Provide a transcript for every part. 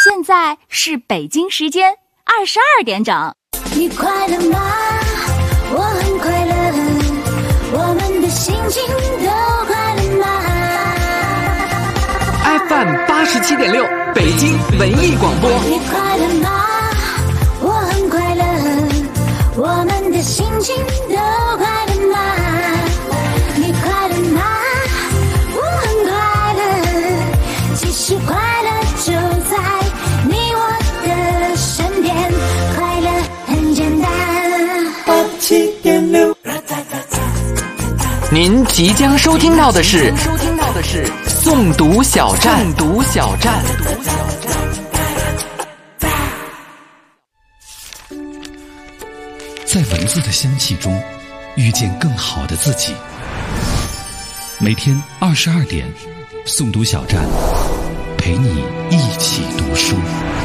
现在是北京时间22点整。 你快乐吗？我很快乐，我们的心情都快乐吗？ FM 87.6北京文艺广播。 你快乐吗？我很快乐，我们的心情都快乐吗？你快乐吗？我很快乐，其实快乐就在你我的身边，快乐很简单。87.6。 您即将收听到的是诵读小站。 在文字的香气中遇见更好的自己。每天22点，诵读小站陪你一起读书。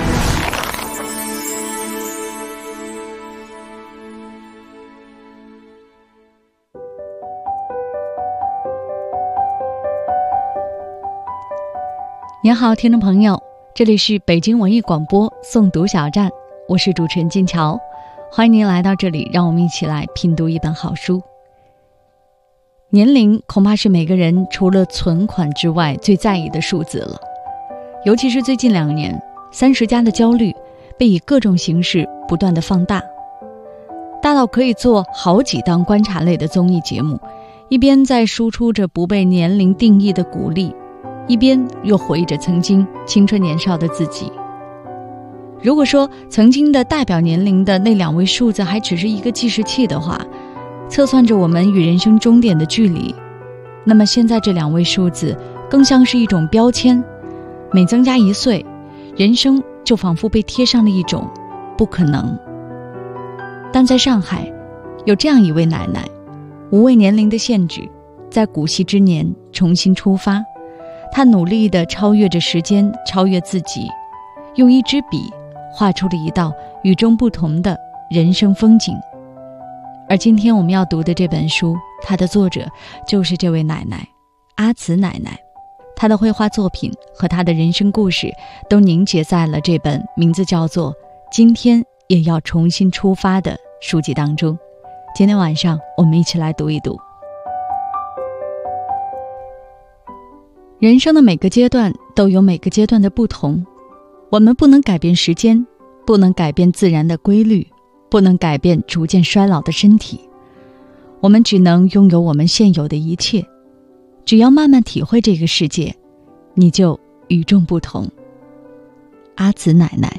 您好，听众朋友，这里是北京文艺广播诵读小站，我是主持人金桥，欢迎您来到这里，让我们一起来品读一本好书。年龄恐怕是每个人除了存款之外最在意的数字了，尤其是最近2年，30+的焦虑被以各种形式不断的放大，大到可以做好几档观察类的综艺节目，一边在输出着不被年龄定义的鼓励，一边又回忆着曾经青春年少的自己。如果说曾经的代表年龄的那2位数字还只是一个计时器的话，测算着我们与人生终点的距离，那么现在这2位数字更像是一种标签，每增加1岁，人生就仿佛被贴上了一种不可能。但在上海，有这样一位奶奶，无畏年龄的限制，在古稀之年重新出发，她努力地超越着时间，超越自己，用一支笔画出了一道与众不同的人生风景。而今天我们要读的这本书，它的作者就是这位奶奶，阿慈奶奶。她的绘画作品和她的人生故事都凝结在了这本名字叫做《今天也要重新出发》的书籍当中。今天晚上我们一起来读一读。人生的每个阶段都有每个阶段的不同，我们不能改变时间，不能改变自然的规律，不能改变逐渐衰老的身体，我们只能拥有我们现有的一切。只要慢慢体会这个世界，你就与众不同。阿慈奶奶。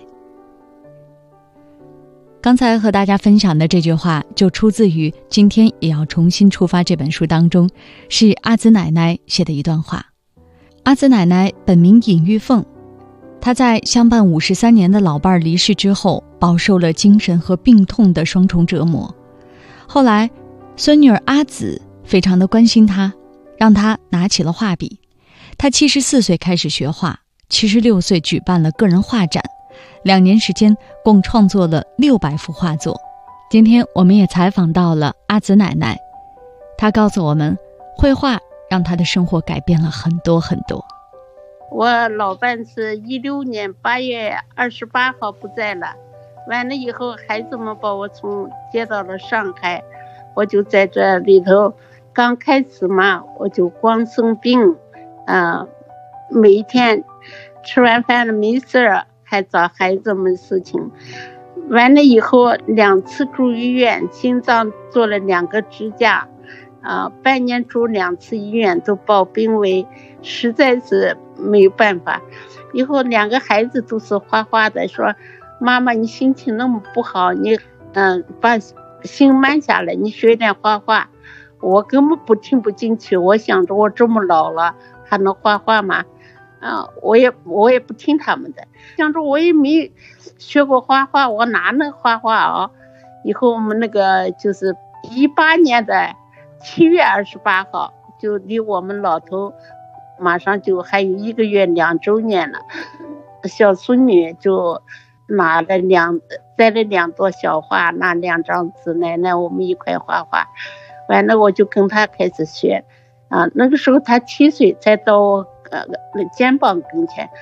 刚才和大家分享的这句话就出自于《今天也要重新出发》这本书当中，是阿慈奶奶写的一段话。阿慈奶奶本名尹玉凤，她在相伴53年的老伴离世之后，饱受了精神和病痛的双重折磨。后来孙女儿阿紫非常的关心她，让她拿起了画笔。她74岁开始学画，76岁举办了个人画展，2年时间共创作了600幅画作。今天我们也采访到了阿紫奶奶，她告诉我们，绘画让她的生活改变了很多很多。 我老伴是16年8月28号不在了，完了以后孩子们把我接到了上海，我就在这里头，刚开始嘛我就光生病，每一天吃完饭了没事儿还找孩子们事情，完了以后2次住医院，心脏做了2个支架，半年住2次医院都报病危，实在是没有办法。以后2个孩子都是画画的，说妈妈你心情那么不好，你把心慢下来，你学点画画。我根本不听不进去，我想着我这么老了还能画画吗？我也不听他们的，想着我也没学过画画，我哪能画画啊？以后我们那个就是18年的7月28号，就离我们老头马上就还有1个月2周年了。小孙女就拿了摘了2朵小花，拿2张纸，奶奶我们一块画画。完了我就跟她开始学，那个时候她7岁才到肩膀跟前，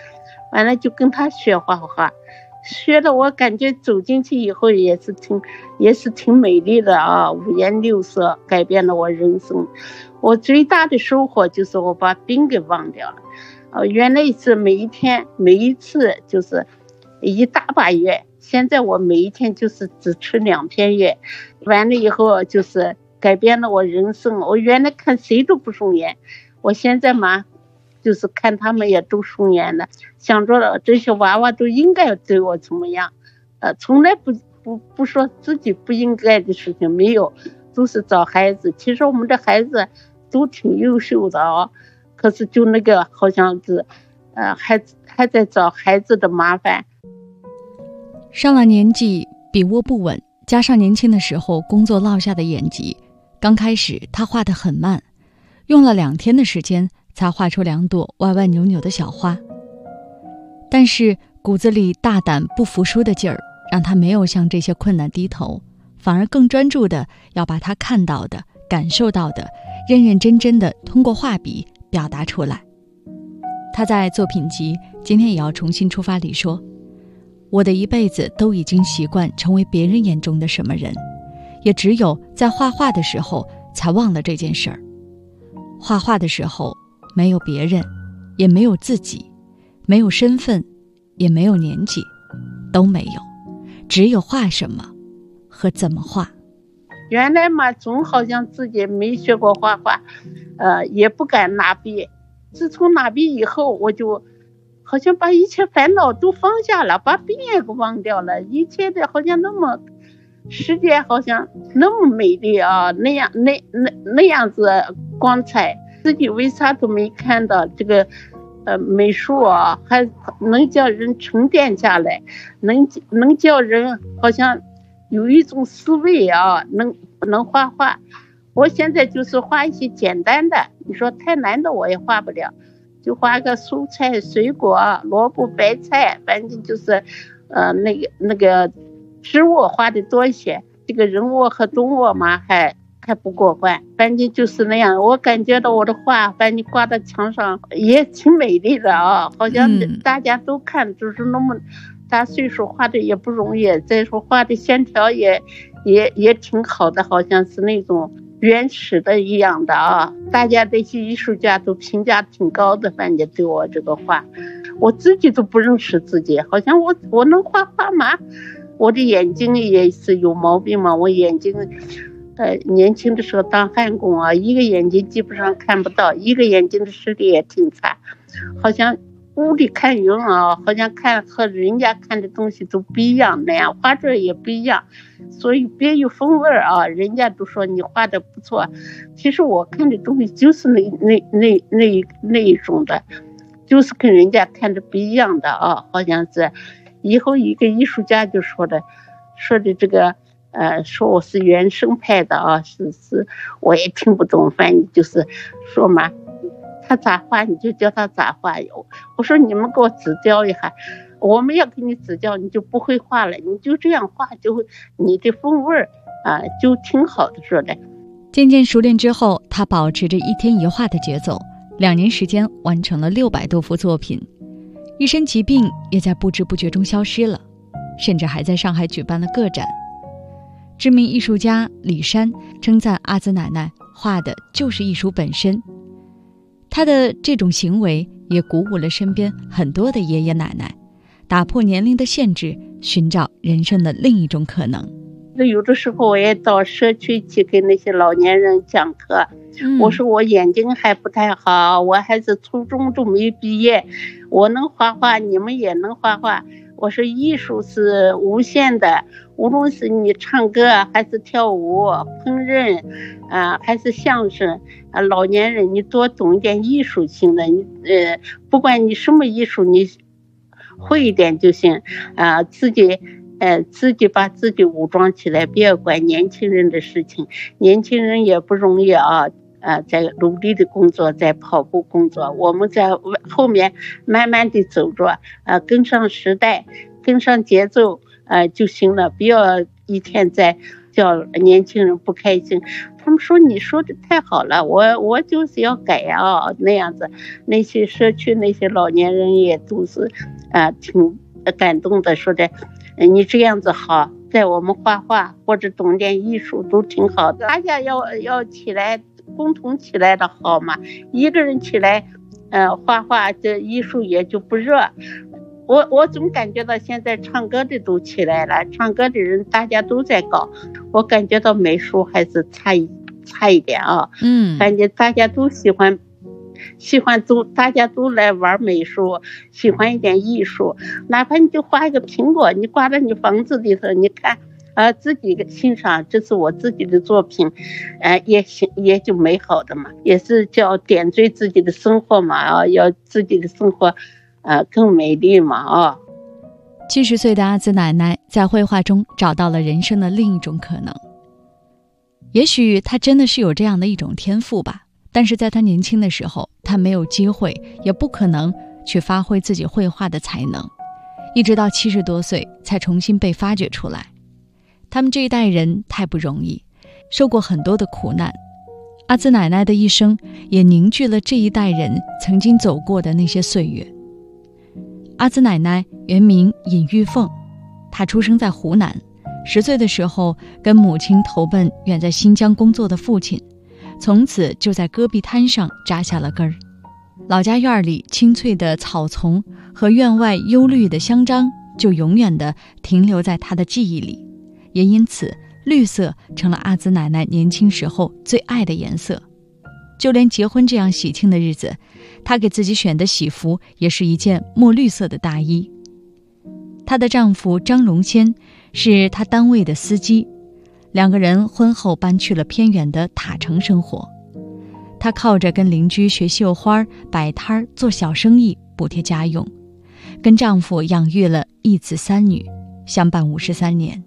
完了就跟他学画画，学的我感觉走进去以后也是挺美丽的啊，五颜六色，改变了我人生。我最大的收获就是我把病给忘掉了，原来是每一次就是一大把药，现在我每一天就是只吃2片药，完了以后就是改变了我人生。我原来看谁都不顺眼，我现在嘛就是看他们也都顺眼了，想着了这些娃娃都应该对我怎么样，从来不说自己不应该的事情，没有，都是找孩子。其实我们的孩子都挺优秀的啊，可是就那个好像是还在找孩子的麻烦。 上了年纪，笔握不稳，加上年轻的时候工作落下的眼疾，刚开始他画得很慢，用了2天的时间才画出2朵歪歪扭扭的小花。但是骨子里大胆不服输的劲儿，让他没有向这些困难低头，反而更专注的要把他看到的、感受到的，认认真真的通过画笔表达出来。他在作品集《今天也要重新出发》里说，我的一辈子都已经习惯成为别人眼中的什么人，也只有在画画的时候才忘了这件事儿。画画的时候没有别人，也没有自己，没有身份，也没有年纪，都没有，只有画什么和怎么画。 原来嘛总好像自己没学过画画，也不敢拿笔。自从拿笔以后，我就好像把一切烦恼都放下了，把病也给忘掉了，一切的好像那么世界好像那么美丽啊，那样子光彩，自己为啥都没看到这个美术啊，还能叫人沉淀下来，能叫人好像有一种思维啊，能画画。我现在就是画一些简单的，你说太难的我也画不了，就画个蔬菜水果，萝卜白菜，反正就是那个植物画的多一些，这个人物和动物嘛还不过关，反正就是那样。我感觉到我的画反正挂在墙上也挺美丽的啊，好像大家都看，就是那么大岁数画的也不容易，再说画的线条也挺好的，好像是那种原始的一样的啊。大家这些艺术家都评价挺高的，反正对我这个画，我自己都不认识自己，好像我能画画吗？我的眼睛也是有毛病嘛，我眼睛年轻的时候当焊工啊，一个眼睛基本上看不到，一个眼睛的视力也挺差，好像屋里看云啊，好像看和人家看的东西都不一样，那样画这也不一样，所以别有风味啊。人家都说你画的不错，其实我看的东西就是那一种的，就是跟人家看的不一样的啊。好像是以后一个艺术家就说的这个说我是原生派的啊，是我也听不懂，反正就是说嘛，他咋画你就教他咋画。我说你们给我指教一下，我们要给你指教你就不会画了，你就这样画就会你的风味就挺好的说的。 渐渐熟练之后，他保持着一天一画的节奏，2年时间完成了600多幅作品，一身疾病也在不知不觉中消失了，甚至还在上海举办了个展。知名艺术家李珊称赞阿紫奶奶画的就是艺术本身，他的这种行为也鼓舞了身边很多的爷爷奶奶，打破年龄的限制，寻找人生的另一种可能。 有的时候我也到社区去给那些老年人讲课，我说我眼睛还不太好，我还是初中都没毕业，我能画画，你们也能画画。我说艺术是无限的，无论是你唱歌还是跳舞、烹饪还是相声老年人你多懂一点艺术性的，不管你什么艺术你会一点就行自己把自己武装起来，别管年轻人的事情。年轻人也不容易在努力的工作，在跑步工作，我们在后面慢慢的走着跟上时代，跟上节奏就行了，不要一天在叫年轻人不开心。他们说你说的太好了，我就是要改那样子。那些社区那些老年人也都是挺感动的，说的你这样子好，在我们画画或者懂点艺术都挺好的，大家要起来，共同起来的好嘛，一个人起来画画这艺术也就不热。我总感觉到现在唱歌的都起来了，唱歌的人大家都在搞，我感觉到美术还是差一点啊。感觉大家都喜欢大家都来玩美术，喜欢一点艺术，哪怕你就画一个苹果，你挂在你房子里头，你看自己欣赏，这是我自己的作品，也就美好的嘛，也是叫点缀自己的生活嘛，要自己的生活更美丽嘛。 70岁的阿兹奶奶在绘画中找到了人生的另一种可能。也许她真的是有这样的一种天赋吧，但是在她年轻的时候，她没有机会，也不可能去发挥自己绘画的才能，一直到70多岁才重新被发掘出来。他们这一代人太不容易，受过很多的苦难。阿兹奶奶的一生也凝聚了这一代人曾经走过的那些岁月。阿兹奶奶原名尹玉凤，她出生在湖南，10岁的时候跟母亲投奔远在新疆工作的父亲，从此就在戈壁滩上扎下了根儿。老家院里青翠的草丛和院外幽绿的香樟就永远地停留在她的记忆里，也因此绿色成了阿兹奶奶年轻时候最爱的颜色。就连结婚这样喜庆的日子，她给自己选的喜服也是一件墨绿色的大衣。她的丈夫张荣先是她单位的司机，2个人婚后搬去了偏远的塔城生活。她靠着跟邻居学绣花、摆摊做小生意补贴家用，跟丈夫养育了1子3女，相伴53年。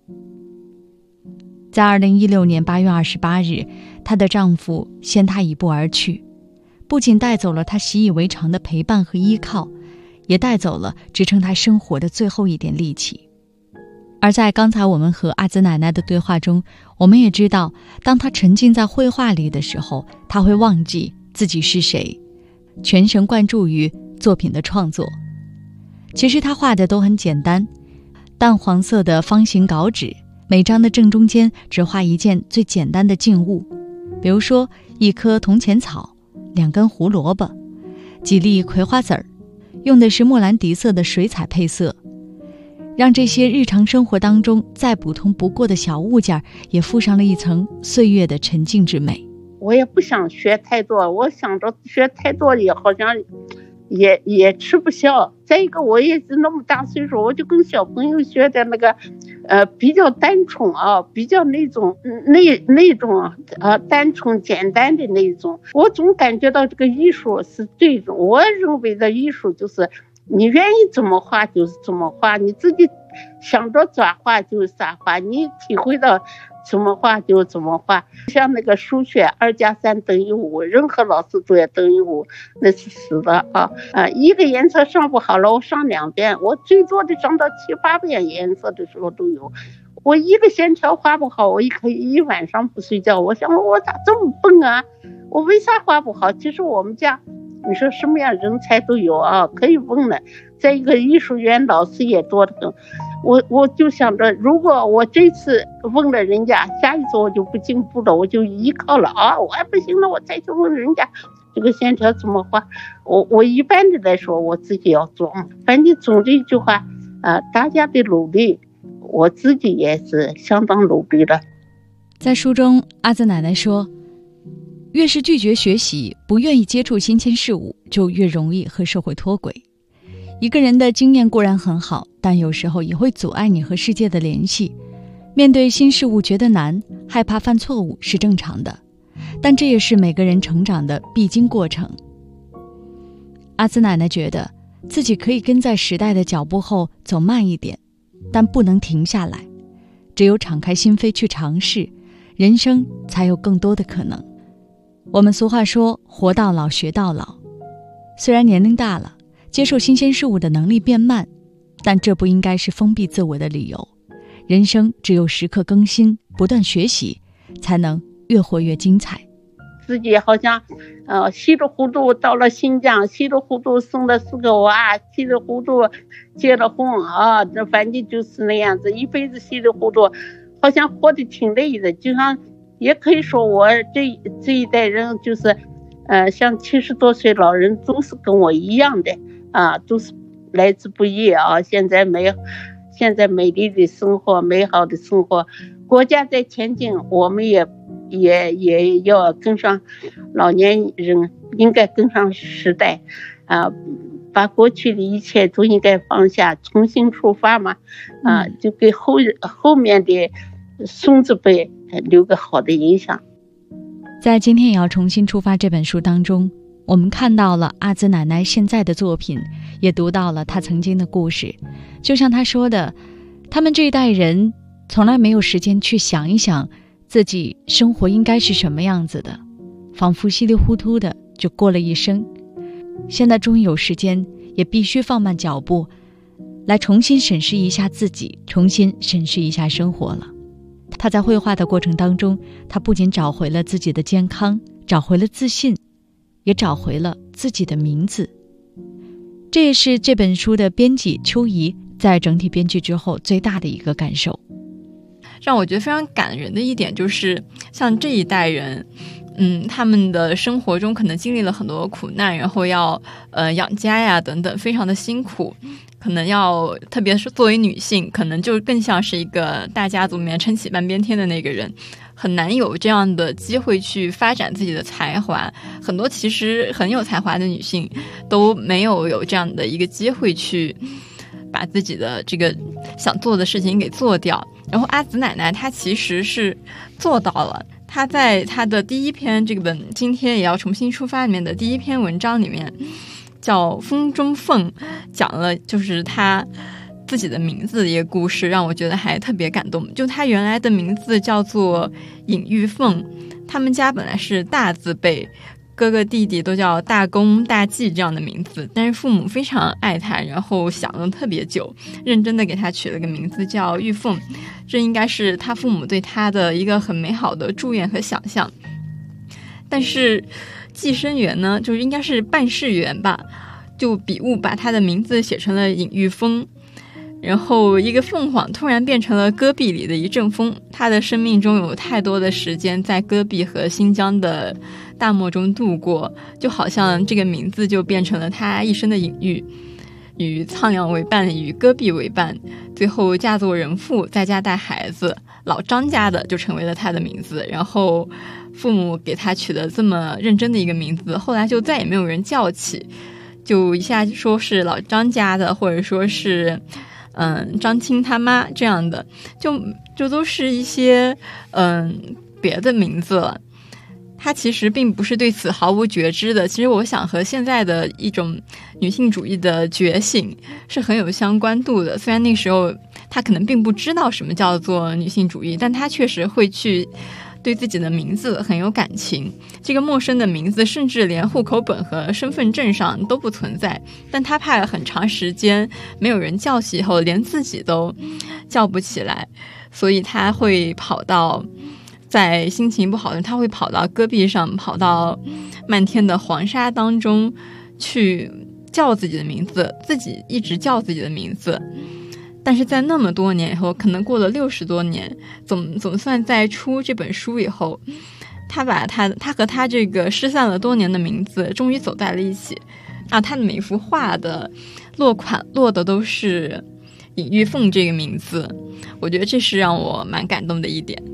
在2016年8月28日，她的丈夫先她一步而去，不仅带走了她习以为常的陪伴和依靠，也带走了支撑她生活的最后一点力气。而在刚才我们和阿兹奶奶的对话中，我们也知道，当她沉浸在绘画里的时候，她会忘记自己是谁，全神贯注于作品的创作。其实她画的都很简单，淡黄色的方形稿纸，每张的正中间只画一件最简单的静物，比如说1棵铜钱草、2根胡萝卜、几粒葵花籽儿，用的是莫兰迪色的水彩配色，让这些日常生活当中再普通不过的小物件也附上了一层岁月的沉静之美。 我也不想学太多，我想着学太多也好像也吃不消。再一个我也是那么大岁数，我就跟小朋友学的那个比较单纯啊，比较那种单纯简单的那种。我总感觉到这个艺术是这种，我认为的艺术就是你愿意怎么画就是怎么画，你自己想着咋画就是咋画，你体会到怎么画就怎么画。像那个数学2+3等于5，任何老师都要等于5，那是死的一个颜色上不好了，我上2遍，我最多的上到7、8遍颜色的时候都有。我一个线条画不好，我可以一晚上不睡觉。我想我咋这么笨啊？我为啥画不好？其实我们家你说什么样人才都有啊，可以问的。在一个艺术院老师也多得很。我就想着，如果我这次问了人家，下一次我就不进步了，我就依靠了我还不行了，我再去问人家这个线条怎么画。我一般的来说，我自己要做。反正总之一句话大家的努力，我自己也是相当努力的。 在书中，阿兹奶奶说，越是拒绝学习，不愿意接触新鲜事物，就越容易和社会脱轨。一个人的经验固然很好，但有时候也会阻碍你和世界的联系。面对新事物觉得难，害怕犯错误是正常的，但这也是每个人成长的必经过程。阿兹奶奶觉得自己可以跟在时代的脚步后走慢一点，但不能停下来。只有敞开心扉去尝试，人生才有更多的可能。我们俗话说，活到老学到老。虽然年龄大了，接受新鲜事物的能力变慢，但这不应该是封闭自我的理由。人生只有时刻更新，不断学习，才能越活越精彩。 自己好像稀里糊涂到了新疆，稀里糊涂生了4个娃，稀里糊涂结了婚啊，这反正就是那样子，一辈子稀里糊涂，好像活得挺累的。就像也可以说我这一代人就是像70多岁老人都是跟我一样的啊，都是来之不易啊。现在美丽的生活，美好的生活，国家在前进，我们也要跟上，老年人应该跟上时代啊，把过去的一切都应该放下，重新出发嘛啊，就给后面的孙子辈留个好的影响。 在今天也要重新出发这本书当中，我们看到了阿紫奶奶现在的作品，也读到了她曾经的故事。就像她说的，他们这一代人从来没有时间去想一想自己生活应该是什么样子的，仿佛稀里糊涂的就过了一生。现在终于有时间，也必须放慢脚步，来重新审视一下自己，重新审视一下生活了。他在绘画的过程当中，他不仅找回了自己的健康，找回了自信，也找回了自己的名字。这也是这本书的编辑秋怡在整体编剧之后最大的一个感受。 让我觉得非常感人的一点就是，像这一代人他们的生活中可能经历了很多苦难，然后要养家呀等等，非常的辛苦，可能要特别是作为女性，可能就更像是一个大家族里面撑起半边天的那个人，很难有这样的机会去发展自己的才华。很多其实很有才华的女性都没有这样的一个机会去把自己的这个想做的事情给做掉。然后阿紫奶奶她其实是做到了，她在她的第一篇这本今天也要重新出发里面的第一篇文章里面叫风中凤，讲了就是她自己的名字的一个故事，让我觉得还特别感动。就她原来的名字叫做尹玉凤，他们家本来是大字辈，哥哥弟弟都叫大公大季这样的名字，但是父母非常爱他，然后想了特别久，认真的给他取了个名字叫玉凤。这应该是他父母对他的一个很美好的祝愿和想象。但是计生员呢，就是应该是办事员吧，就笔误把他的名字写成了尹玉峰，然后一个凤凰突然变成了戈壁里的一阵风。他的生命中有太多的时间在戈壁和新疆的大漠中度过，就好像这个名字就变成了他一生的隐喻，与苍凉为伴，与戈壁为伴，最后嫁作人妇，在家带孩子，老张家的就成为了他的名字。然后父母给他取了这么认真的一个名字，后来就再也没有人叫起，就一下说是老张家的，或者说是张青他妈这样的，就都是一些别的名字了。他其实并不是对此毫无觉知的，其实我想和现在的一种女性主义的觉醒是很有相关度的。虽然那时候他可能并不知道什么叫做女性主义，但他确实会去对自己的名字很有感情。这个陌生的名字甚至连户口本和身份证上都不存在，但他怕了很长时间没有人叫起以后连自己都叫不起来，所以他会跑到，在心情不好的他会跑到戈壁上，跑到漫天的黄沙当中去叫自己的名字，自己一直叫自己的名字。但是在那么多年以后，可能过了60多年，总算在出这本书以后，他和他这个失散了多年的名字终于走在了一起啊！他的每幅画的落款落的都是尹玉凤这个名字，我觉得这是让我蛮感动的一点。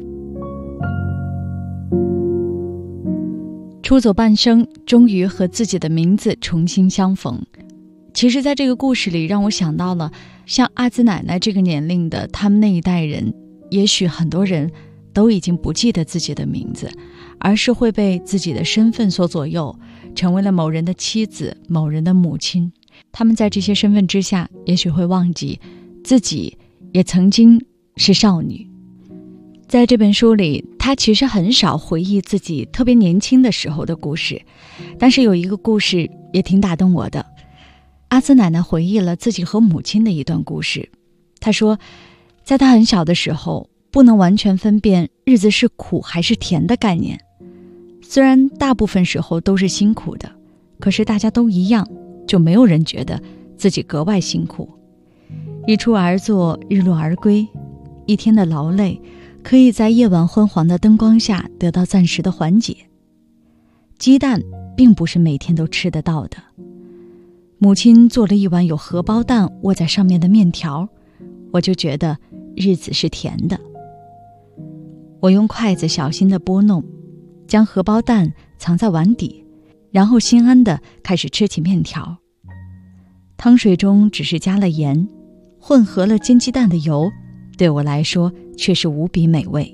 出走半生，终于和自己的名字重新相逢。其实在这个故事里让我想到了像阿紫奶奶这个年龄的他们那一代人，也许很多人都已经不记得自己的名字，而是会被自己的身份所左右，成为了某人的妻子，某人的母亲。他们在这些身份之下，也许会忘记自己也曾经是少女。在这本书里，他其实很少回忆自己特别年轻的时候的故事，但是有一个故事也挺打动我的。阿紫奶奶回忆了自己和母亲的一段故事。她说，在她很小的时候，不能完全分辨日子是苦还是甜的概念。 虽然大部分时候都是辛苦的，可是大家都一样，就没有人觉得自己格外辛苦。一出而作，日落而归，一天的劳累可以在夜晚昏黄的灯光下得到暂时的缓解。鸡蛋并不是每天都吃得到的，母亲做了一碗有荷包蛋卧在上面的面条，我就觉得日子是甜的。我用筷子小心地拨弄，将荷包蛋藏在碗底，然后心安地开始吃起面条。汤水中只是加了盐，混合了煎鸡蛋的油，对我来说却是无比美味。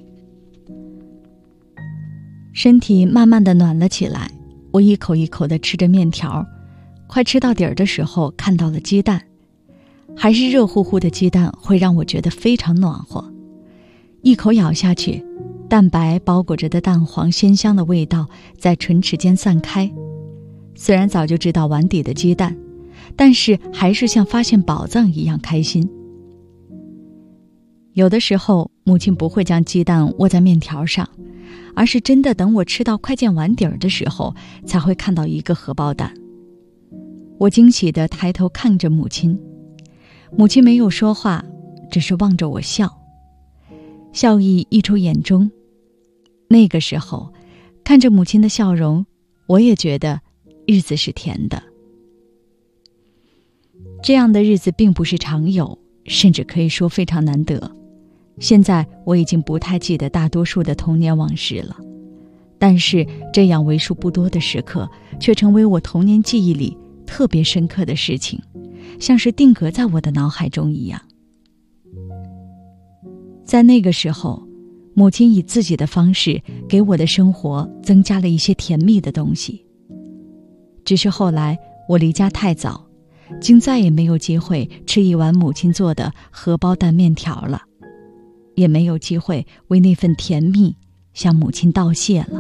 身体慢慢地暖了起来，我一口一口地吃着面条，快吃到底儿的时候看到了鸡蛋，还是热乎乎的鸡蛋会让我觉得非常暖和。一口咬下去，蛋白包裹着的蛋黄鲜香的味道在唇齿间散开。虽然早就知道碗底的鸡蛋，但是还是像发现宝藏一样开心。有的时候母亲不会将鸡蛋握在面条上，而是真的等我吃到快见碗底儿的时候，才会看到一个荷包蛋。我惊喜地抬头看着母亲，母亲没有说话，只是望着我笑，笑意溢出眼中。那个时候看着母亲的笑容，我也觉得日子是甜的。这样的日子并不是常有，甚至可以说非常难得。现在我已经不太记得大多数的童年往事了，但是这样为数不多的时刻却成为我童年记忆里特别深刻的事情，像是定格在我的脑海中一样。在那个时候，母亲以自己的方式给我的生活增加了一些甜蜜的东西。只是后来我离家太早，竟再也没有机会吃一碗母亲做的荷包蛋面条了，也没有机会为那份甜蜜向母亲道谢了。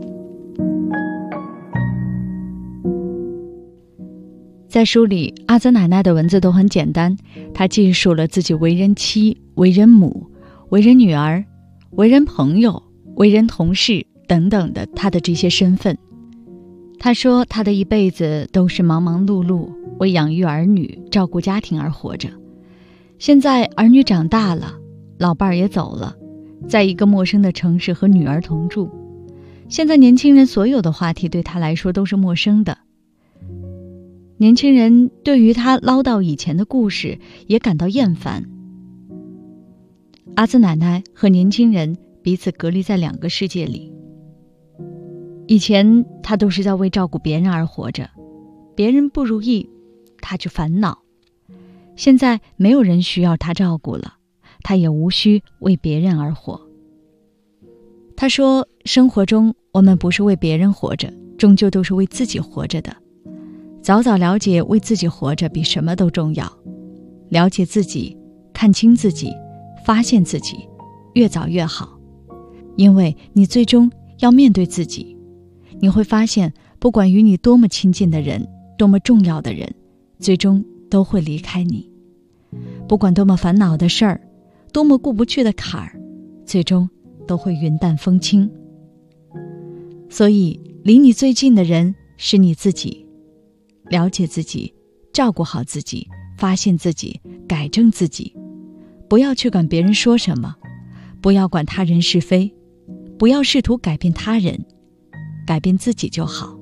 在书里，阿泽奶奶的文字都很简单，她记述了自己为人妻、为人母、为人女儿、为人朋友、为人同事等等的她的这些身份。她说她的一辈子都是忙忙碌碌，为养育儿女、照顾家庭而活着。现在儿女长大了，老伴儿也走了，在一个陌生的城市和女儿同住。现在年轻人所有的话题对她来说都是陌生的。年轻人对于她唠叨以前的故事也感到厌烦。阿兹奶奶和年轻人彼此隔离在两个世界里。以前她都是在为照顾别人而活着，别人不如意，她就烦恼。现在没有人需要她照顾了，她也无需为别人而活。她说，生活中我们不是为别人活着，终究都是为自己活着的。早早了解为自己活着比什么都重要，了解自己，看清自己，发现自己，越早越好。因为你最终要面对自己，你会发现，不管与你多么亲近的人，多么重要的人，最终都会离开你。不管多么烦恼的事儿，多么过不去的坎儿，最终都会云淡风轻。所以，离你最近的人是你自己。了解自己，照顾好自己，发现自己，改正自己。不要去管别人说什么，不要管他人是非，不要试图改变他人，改变自己就好。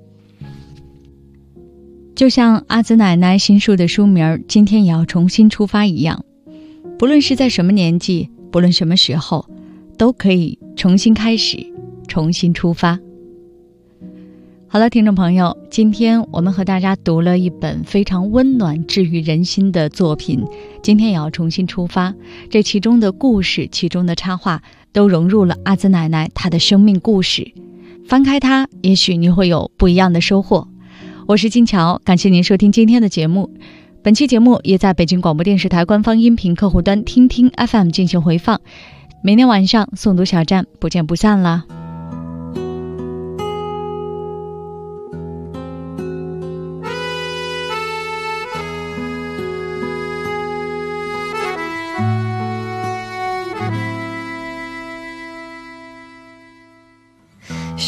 就像阿紫奶奶新书的书名《今天也要重新出发》一样，不论是在什么年纪，不论什么时候，都可以重新开始，重新出发。好了，听众朋友，今天我们和大家读了一本非常温暖治愈人心的作品，今天也要重新出发。这其中的故事，其中的插画都融入了阿紫奶奶她的生命故事，翻开它，也许你会有不一样的收获。我是金乔，感谢您收听今天的节目。本期节目也在北京广播电视台官方音频客户端听听 FM 进行回放，明天晚上诵读小站不见不散啦。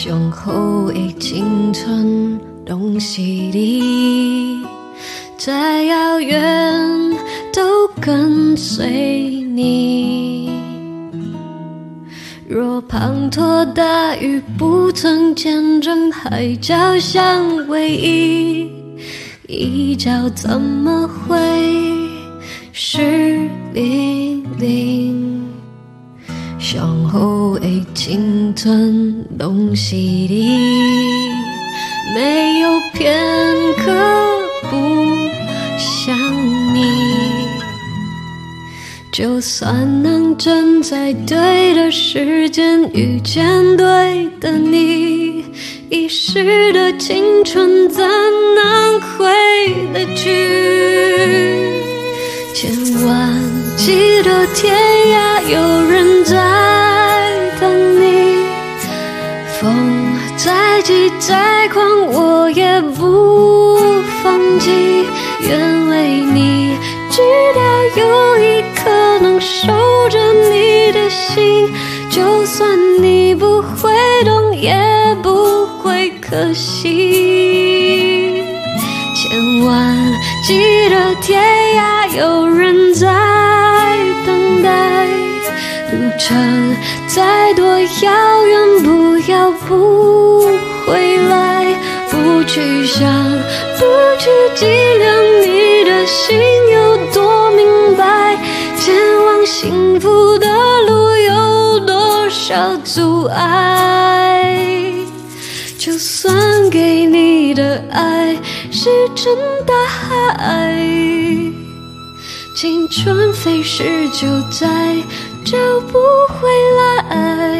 雄厚的青春拢是你，再遥远都跟随你。若滂沱大雨不曾见证海角相偎依，一角怎么会湿淋淋？雄厚的青春拢是你，没有片刻不想你。就算能站在对的时间遇见对的你，一时的青春怎能回得去？千万记得天涯有人在等你，风再急再狂我也不放弃，愿为你直到有一刻能守着你的心，就算你不会懂也不会可惜。千万记得天涯有人在等待，路程再多遥远不要不回来，不去想不去计量你的心有多明白，前往幸福的路有多少阻碍。就算给你的爱石沉大海，青春飞逝就再找不回来。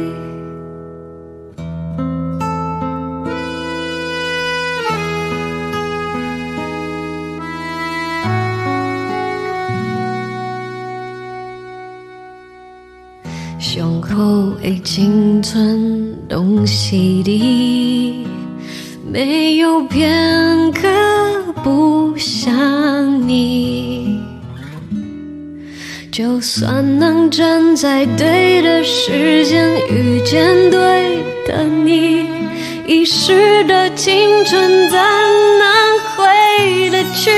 雄厚的青春拢是你，没有片刻不想你。就算能站在对的时间遇见对的你，一时的青春怎能回得去？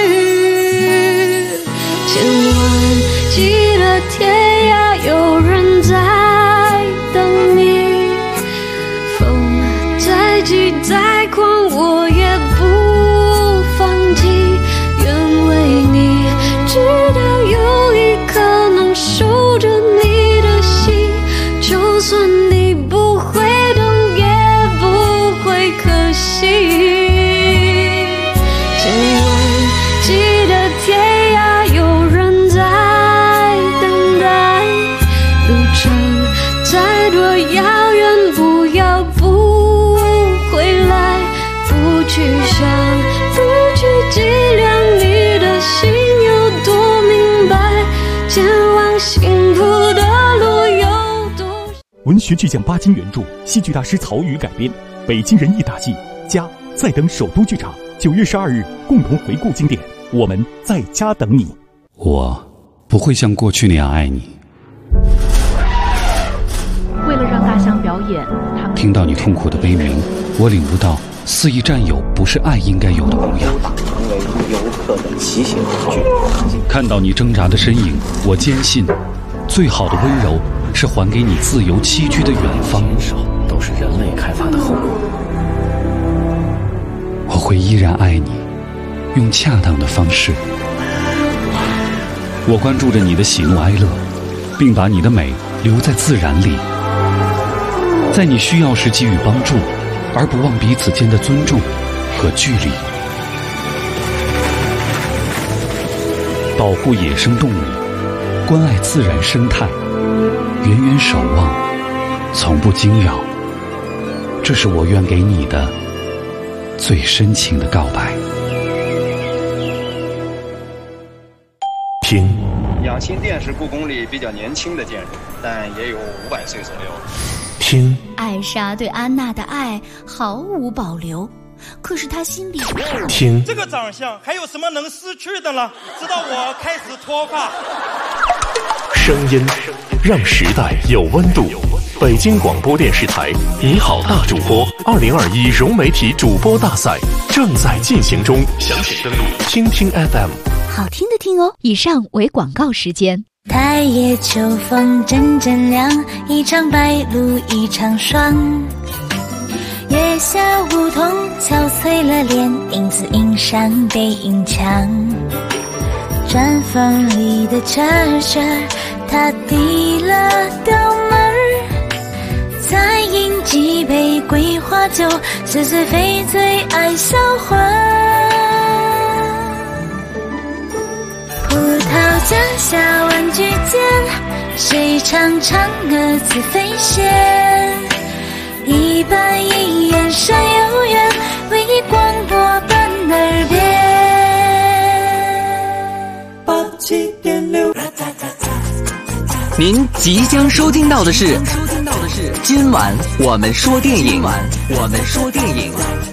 千万记得天涯有人在等你，风再急再狂我也不放弃，愿为你直到有一刻能守着你的心，就算你不会懂也不会可惜。千万记得天涯有人在等待，路程再多遥远不要不回来，不去想不去计量你的心有多明白，前往幸福的路有多少。 文学巨匠巴金原著，戏剧大师曹禺改编，北京人艺大戏家在等首都剧场9月12日共同回顾经典，我们在家等你。 我不会像过去那样爱你。 为了让大象表演，他们听到你痛苦的悲鸣，我领悟到肆意占有不是爱应该有的模样。 成为游客的骑行工具。 看到你挣扎的身影，我坚信，最好的温柔是还给你自由栖居的远方。 都是人类开发的后果。 我会依然爱你，用恰当的方式。我关注着你的喜怒哀乐，并把你的美留在自然里，在你需要时给予帮助，而不忘彼此间的尊重和距离。保护野生动物，关爱自然生态，远远守望，从不惊扰。这是我愿给你的最深情的告白。 听， 养心殿是故宫里比较年轻的建筑，但也有500岁左右。 听， 艾莎对安娜的爱毫无保留，可是她心里听， 这个长相还有什么能失去的了？直到我开始脱发。 声音让时代有温度， 北京广播电视台你好大主播2021融媒体主播大赛正在进行中，详情登录听听 FM。 好听的听哦。以上为广告时间。 太夜秋风阵阵凉，一场白露一场霜。月下梧桐憔悴了脸，影子映上背影墙。砖缝里的车车，他递了刀门儿，再饮几杯桂花酒，是最非最爱销魂。葡萄架下玩具间，谁唱嫦娥自飞仙？一板一眼山有缘，唯一广播伴耳边。87.6。 您即将收听到的是今晚我们说电影。